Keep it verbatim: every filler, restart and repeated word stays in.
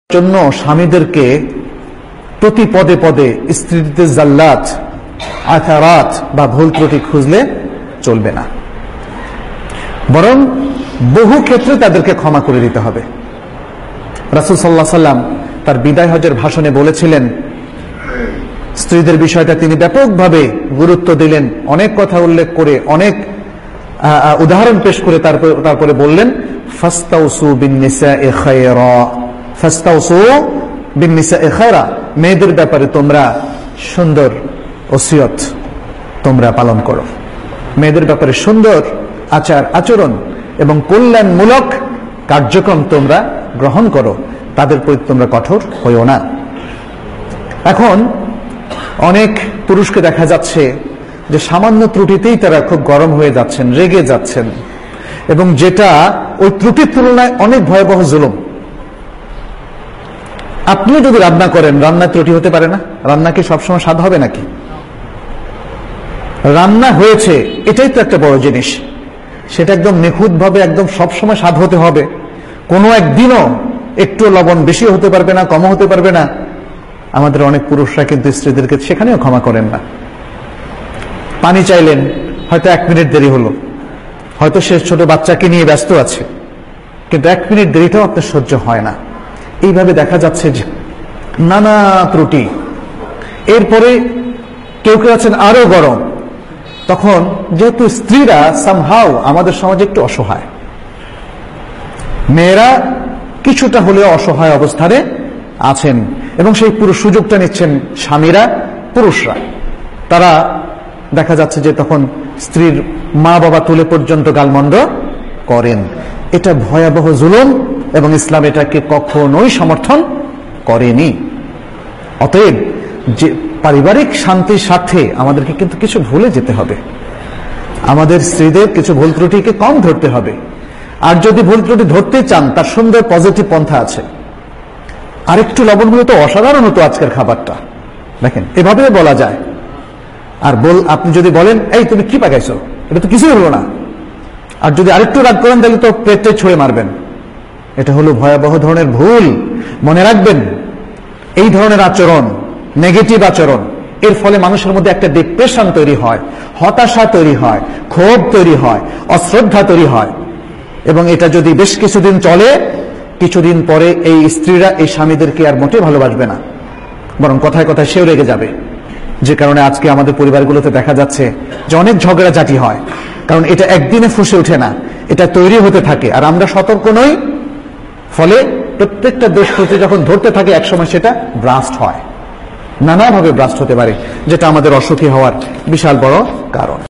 জন্য স্বামীদেরকে প্রতি পদে পদে স্ত্রীতে জাল্লাত আথারাত বা ভুল ত্রুটি খুঁজলে চলবে না, বরং বহু ক্ষেত্রে তাদেরকে ক্ষমা করে দিতে হবে। রাসূল সাল্লাল্লাহু আলাইহি সাল্লাম তার বিদায় হজের ভাষণে বলেছিলেন, স্ত্রীদের বিষয়টা তিনি ব্যাপকভাবে গুরুত্ব দিলেন, অনেক কথা উল্লেখ করে অনেক উদাহরণ পেশ করে তারপরে তারপরে বললেন, ফাস্তাউসু বিন্নিসাኢ খায়রা ফাস্তাউসু বিন্নিসাኢ খায়রা, মেয়েদের ব্যাপারে তোমরা সুন্দর ওসিয়ত তোমরা পালন করো, মেয়েদের ব্যাপারে সুন্দর আচার আচরণ এবং কল্যাণমূলক কার্যক্রম তোমরা গ্রহণ করো, তাদের প্রতি তোমরা কঠোর হইও না। এখন অনেক পুরুষকে দেখা যাচ্ছে যে সামান্য ত্রুটিতেই তারা খুব গরম হয়ে যাচ্ছেন, রেগে যাচ্ছেন, এবং যেটা ওই ত্রুটির তুলনায় অনেক ভয়াবহ জুলুম। আপনিও যদি রান্না করেন, রান্না ত্রুটি হতে পারে না? রান্না কি সবসময় স্বাদ হবে নাকি? রান্না হয়েছে এটাই তো একটা বড় জিনিস, সেটা একদম নিখুঁত ভাবে একদম সবসময় স্বাদ হতে হবে, কোনো একদিনও একটু লবণ বেশি হতে পারবে না, কম হতে পারবে না। আমাদের অনেক পুরুষরা কিন্তু স্ত্রীদেরকে সেখানেও ক্ষমা করেন না। পানি চাইলেন, হয়তো এক মিনিট দেরি হলো, হয়তো সে ছোট বাচ্চাকে নিয়ে ব্যস্ত আছে, কিন্তু এক মিনিট দেরিটাও আপনার সহ্য হয় না। এইভাবে দেখা যাচ্ছে যে নানা ত্রুটি। এরপরে কেউ কেউ আছেন আরো গরম, তখন যেহেতু স্ত্রীরা সামহাও আমাদের সমাজে একটু অসহায়, মেয়েরা কিছুটা হলেও অসহায় অবস্থানে আছেন, এবং সেই পুরো সুযোগটা নিচ্ছেন স্বামীরা, পুরুষরা। তারা দেখা যাচ্ছে যে তখন স্ত্রীর মা বাবা তুলে পর্যন্ত গালমন্দ করেন। এটা ভয়াবহ জুলুম, এবং ইসলাম এটাকে কখনোই সমর্থন করেনি। অতএব যে পারিবারিক শান্তির সাথে আমাদেরকে কিন্তু কিছু ভুলে যেতে হবে, আমাদের স্ত্রীদের কিছু ভুল ত্রুটিকে কম ধরতে হবে। আর যদি ভুল ত্রুটি ধরতে চান, তার সুন্দর পজিটিভ পন্থা আছে। আরেকটু লবণ হলে তো অসাধারণ হতো আজকের খাবারটা, দেখেন এভাবে বলা যায়। আর বল আপনি যদি বলেন, এই তুমি কি পাকাইছো, এটা তো কিছুই হলো না, আর যদি আরেকটু রাগ করেন তাহলে তো পেটে ছুঁড়ে মারবেন। এটা হলো ভয়াবহ ধরনের ভুল। মনে রাখবেন, এই ধরনের আচরণ, নেগেটিভ আচরণ, এর ফলে মানুষের মধ্যে একটা ডিপ্রেশন তৈরি হয়, হতাশা তৈরি হয়, ক্ষোভ তৈরি হয়, অশ্রদ্ধা তৈরি হয়, এবং এটা যদি বেশ কিছুদিন চলে, কিছুদিন পরে এই স্ত্রীরা এই স্বামীদেরকে আর মোটেই ভালোবাসবে না, বরং কথায় কথায় সেও রেগে যাবে। যে কারণে আজকে আমাদের পরিবারগুলোতে দেখা যাচ্ছে যে অনেক ঝগড়াঝাটি হয়, কারণ এটা একদিনে ফুসে ওঠে না, এটা তৈরি হতে থাকে, আর আমরা সতর্ক নই। ফলে প্রত্যেকটা দোষ ত্রুটি যখন ধরতে থাকে, একসময় সেটা ব্রাস্ট হয়, নানাভাবে ব্রাস্ট হতে পারে, যেটা আমাদের অসুখী হওয়ার বিশাল বড় কারণ।